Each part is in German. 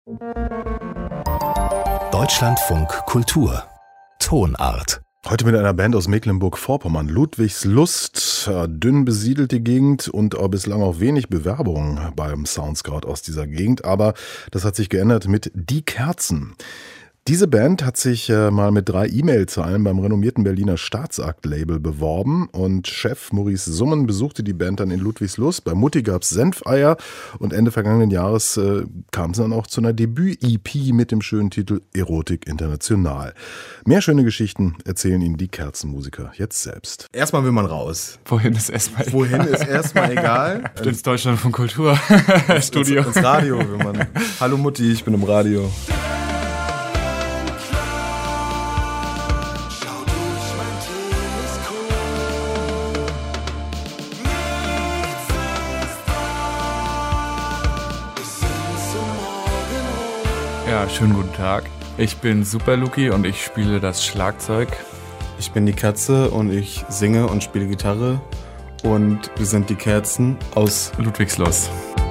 Deutschlandfunk Kultur Tonart. Heute mit einer Band aus Mecklenburg-Vorpommern, Ludwigslust, dünn besiedelte Gegend und bislang auch wenig Bewerbung beim Soundscout aus dieser Gegend, aber das hat sich geändert mit Die Kerzen. Diese Band hat sich mal mit 3 E-Mail-Zeilen beim renommierten Berliner Staatsakt-Label beworben und Chef Maurice Summen besuchte die Band dann in Ludwigslust. Bei Mutti gab's Senfeier und Ende vergangenen Jahres kam es dann auch zu einer Debüt-EP mit dem schönen Titel Erotik International. Mehr schöne Geschichten erzählen Ihnen die Kerzenmusiker jetzt selbst. Erstmal will man raus. Wohin ist erstmal egal. Wohin ist erstmal egal. Ins Deutschlandfunk Kultur Studio. Ins Radio will man. Hallo Mutti, ich bin im Radio. Ja, schönen guten Tag. Ich bin Super Luki und ich spiele das Schlagzeug. Ich bin die Katze und ich singe und spiele Gitarre. Und wir sind die Kerzen aus Ludwigslust.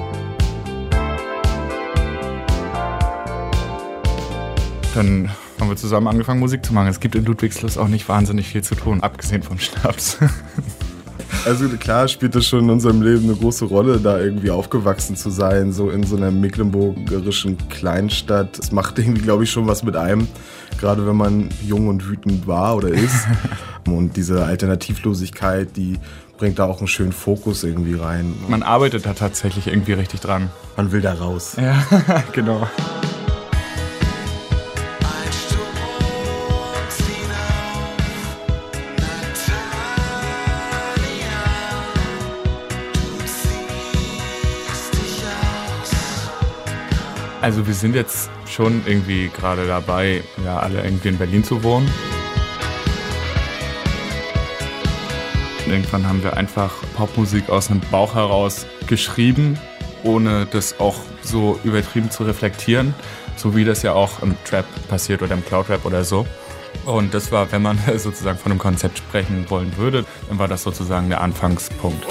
Dann haben wir zusammen angefangen, Musik zu machen. Es gibt in Ludwigslust auch nicht wahnsinnig viel zu tun, abgesehen vom Schnaps. Also klar spielt das schon in unserem Leben eine große Rolle, da irgendwie aufgewachsen zu sein, so in so einer mecklenburgischen Kleinstadt. Das macht irgendwie, glaube ich, schon was mit einem, gerade wenn man jung und wütend war oder ist. Und diese Alternativlosigkeit, die bringt da auch einen schönen Fokus irgendwie rein. Man arbeitet da tatsächlich irgendwie richtig dran. Man will da raus. Ja, genau. Also wir sind jetzt schon irgendwie gerade dabei, ja, alle irgendwie in Berlin zu wohnen. Und irgendwann haben wir einfach Popmusik aus dem Bauch heraus geschrieben, ohne das auch so übertrieben zu reflektieren, so wie das ja auch im Trap passiert oder im Cloud-Rap oder so. Und das war, wenn man sozusagen von einem Konzept sprechen wollen würde, dann war das sozusagen der Anfangspunkt.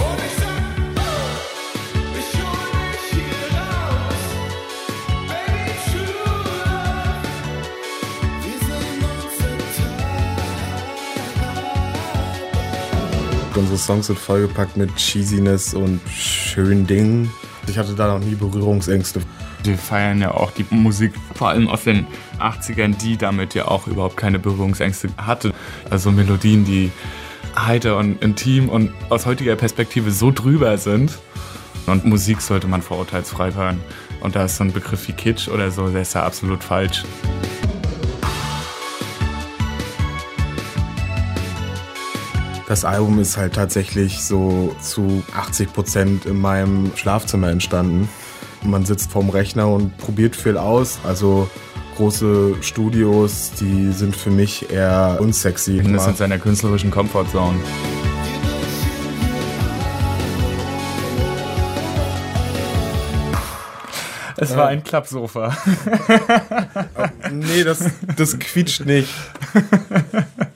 Unsere Songs sind vollgepackt mit Cheesiness und schönen Dingen. Ich hatte da noch nie Berührungsängste. Wir feiern ja auch die Musik, vor allem aus den 80ern, die damit ja auch überhaupt keine Berührungsängste hatte. Also Melodien, die heiter und intim und aus heutiger Perspektive so drüber sind. Und Musik sollte man vorurteilsfrei hören. Und da ist so ein Begriff wie Kitsch oder so, der ist ja absolut falsch. Das Album ist halt tatsächlich so zu 80% in meinem Schlafzimmer entstanden. Man sitzt vorm Rechner und probiert viel aus. Also große Studios, die sind für mich eher unsexy. Das ist in seiner künstlerischen Comfortzone. Es war ein Klappsofa. Nee, das quietscht nicht.